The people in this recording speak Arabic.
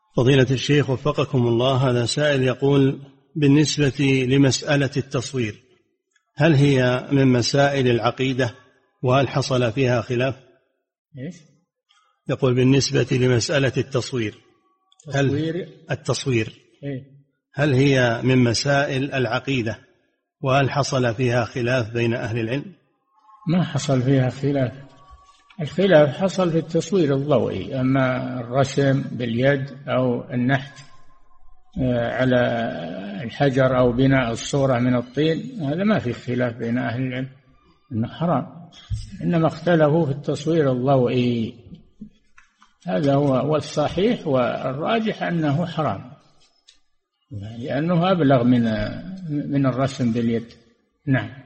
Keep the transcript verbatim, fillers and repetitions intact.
فضيلة الشيخ وفقكم الله، هذا سائل يقول: بالنسبة لمسألة التصوير، هل هي من مسائل العقيدة وهل حصل فيها خلاف؟ إيش؟ يقول: بالنسبة لمسألة التصوير، هل تصوير التصوير إيه؟ هل هي من مسائل العقيدة وهل حصل فيها خلاف بين أهل العلم؟ ما حصل فيها خلاف. الخلاف حصل في التصوير الضوئي، أما الرسم باليد أو النحت على الحجر أو بناء الصورة من الطين، هذا ما في خلاف بين أهل العلم إنه حرام، إنما اختلفوا في التصوير الضوئي. هذا هو والصحيح والراجح أنه حرام، لأنه أبلغ من من الرسم باليد. نعم.